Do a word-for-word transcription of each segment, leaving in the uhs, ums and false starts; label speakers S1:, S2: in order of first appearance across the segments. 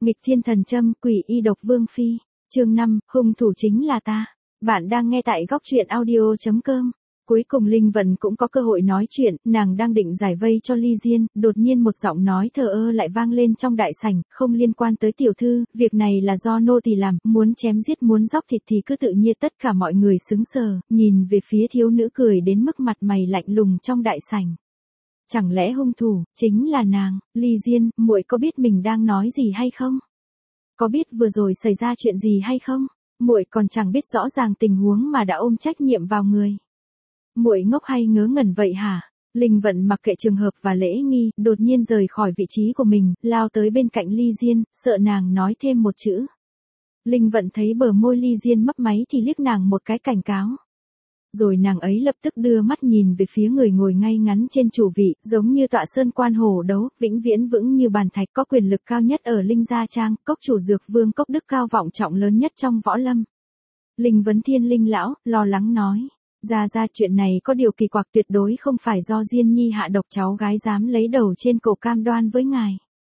S1: Nghịch thiên thần châm, quỷ y độc vương phi. Chương năm, hung thủ chính là ta. Bạn đang nghe tại góc truyện audio chấm com. Cuối cùng Linh Vận cũng có cơ hội nói chuyện, nàng đang định giải vây cho Ly Diên, đột nhiên một giọng nói thờ ơ lại vang lên trong đại sảnh, không liên quan tới tiểu thư, việc này là do nô tỳ làm, muốn chém giết muốn dóc thịt thì cứ tự nhiên. Tất cả mọi người sững sờ, nhìn về phía thiếu nữ cười đến mức mặt mày lạnh lùng trong đại sảnh. Chẳng lẽ hung thủ chính là nàng? Ly Diên, muội có biết mình đang nói gì hay không? Có biết vừa rồi xảy ra chuyện gì hay không? Muội còn chẳng biết rõ ràng tình huống mà đã ôm trách nhiệm vào người. Muội ngốc hay ngớ ngẩn vậy hả? Linh Vận mặc kệ trường hợp và lễ nghi, đột nhiên rời khỏi vị trí của mình, lao tới bên cạnh Ly Diên, sợ nàng nói thêm một chữ. Linh Vận thấy bờ môi Ly Diên mấp máy thì liếc nàng một cái cảnh cáo. Rồi nàng ấy lập tức đưa mắt nhìn về phía người ngồi ngay ngắn trên chủ vị, giống như tọa sơn quan hổ đấu, vĩnh viễn vững như bàn thạch, có quyền lực cao nhất ở Linh Gia Trang, cốc chủ dược vương cốc đức cao vọng trọng lớn nhất trong võ lâm. Linh Vấn Thiên Linh lão, lo lắng nói. Ra ra chuyện này có điều kỳ quặc, tuyệt đối không phải do Diên Nhi hạ độc cháu gái dám lấy đầu trên cổ cam đoan với ngài.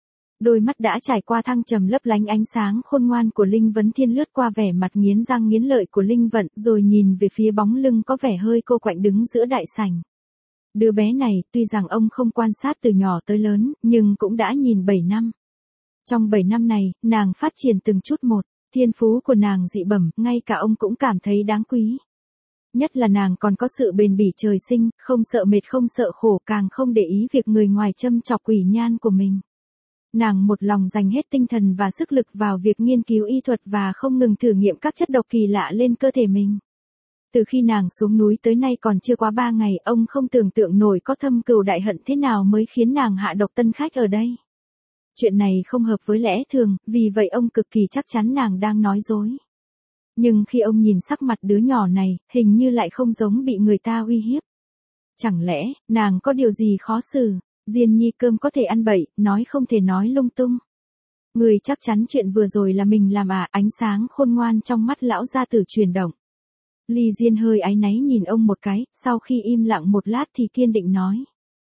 S1: Đôi mắt đã trải qua thăng trầm lấp lánh ánh sáng khôn ngoan của Linh Vấn Thiên lướt qua vẻ mặt nghiến răng nghiến lợi của Linh Vận, rồi nhìn về phía bóng lưng có vẻ hơi cô quạnh đứng giữa đại sảnh. Đứa bé này, tuy rằng ông không quan sát từ nhỏ tới lớn, nhưng cũng đã nhìn bảy năm. Trong bảy năm này, nàng phát triển từng chút một, thiên phú của nàng dị bẩm, ngay cả ông cũng cảm thấy đáng quý. Nhất là nàng còn có sự bền bỉ trời sinh, không sợ mệt không sợ khổ, càng không để ý việc người ngoài châm chọc quỷ nhan của mình. Nàng một lòng dành hết tinh thần và sức lực vào việc nghiên cứu y thuật và không ngừng thử nghiệm các chất độc kỳ lạ lên cơ thể mình. Từ khi nàng xuống núi tới nay còn chưa quá ba ngày, ông không tưởng tượng nổi có thâm cừu đại hận thế nào mới khiến nàng hạ độc tân khách ở đây. Chuyện này không hợp với lẽ thường, vì vậy ông cực kỳ chắc chắn nàng đang nói dối. Nhưng khi ông nhìn sắc mặt đứa nhỏ này, hình như lại không giống bị người ta uy hiếp. Chẳng lẽ, nàng có điều gì khó xử? Diên Nhi cơm có thể ăn bậy, nói không thể nói lung tung. Người chắc chắn chuyện vừa rồi là mình làm à? Ánh sáng khôn ngoan trong mắt lão gia tử chuyển động. Ly Diên hơi áy náy nhìn ông một cái, sau khi im lặng một lát thì kiên định nói.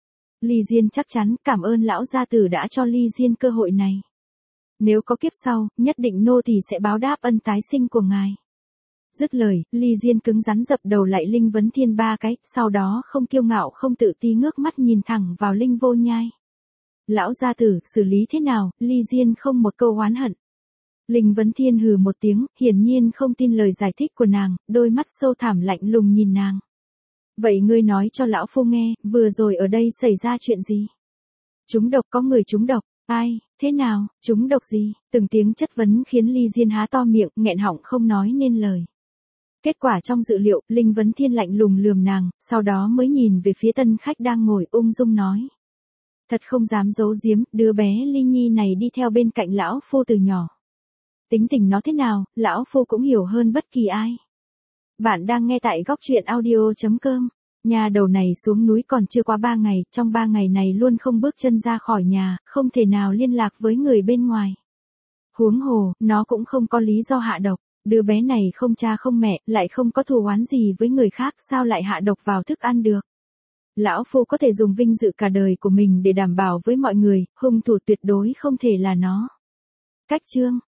S1: Ly Diên chắc chắn, cảm ơn lão gia tử đã cho Ly Diên cơ hội này. Nếu có kiếp sau, nhất định nô tỳ sẽ báo đáp ân tái sinh của ngài. Dứt lời, Ly Diên cứng rắn dập đầu lại Linh Vấn Thiên ba cái, sau đó không kiêu ngạo không tự ti ngước mắt nhìn thẳng vào Linh Vô Nhai. Lão gia tử, xử lý thế nào? Ly Diên không một câu oán hận. Linh Vấn Thiên hừ một tiếng, hiển nhiên không tin lời giải thích của nàng, đôi mắt sâu thẳm lạnh lùng nhìn nàng. Vậy ngươi nói cho lão phu nghe, vừa rồi ở đây xảy ra chuyện gì? Trúng độc, có người trúng độc. Ai, thế nào, trúng độc gì? Từng tiếng chất vấn khiến Ly Diên há to miệng, nghẹn họng không nói nên lời. Kết quả trong dự liệu, Linh Vấn Thiên lạnh lùng lườm nàng, sau đó mới nhìn về phía tân khách đang ngồi ung dung nói. Thật không dám giấu giếm, đứa bé Ly Nhi này đi theo bên cạnh lão phu từ nhỏ. Tính tình nó thế nào, lão phu cũng hiểu hơn bất kỳ ai. Bạn đang nghe tại góc truyện audio chấm com. Nhà đầu này xuống núi còn chưa qua ba ngày, trong ba ngày này luôn không bước chân ra khỏi nhà, không thể nào liên lạc với người bên ngoài. Huống hồ, nó cũng không có lý do hạ độc. Đứa bé này không cha không mẹ, lại không có thù oán gì với người khác, sao lại hạ độc vào thức ăn được. Lão phu có thể dùng vinh dự cả đời của mình để đảm bảo với mọi người, hung thủ tuyệt đối không thể là nó. Cách chương,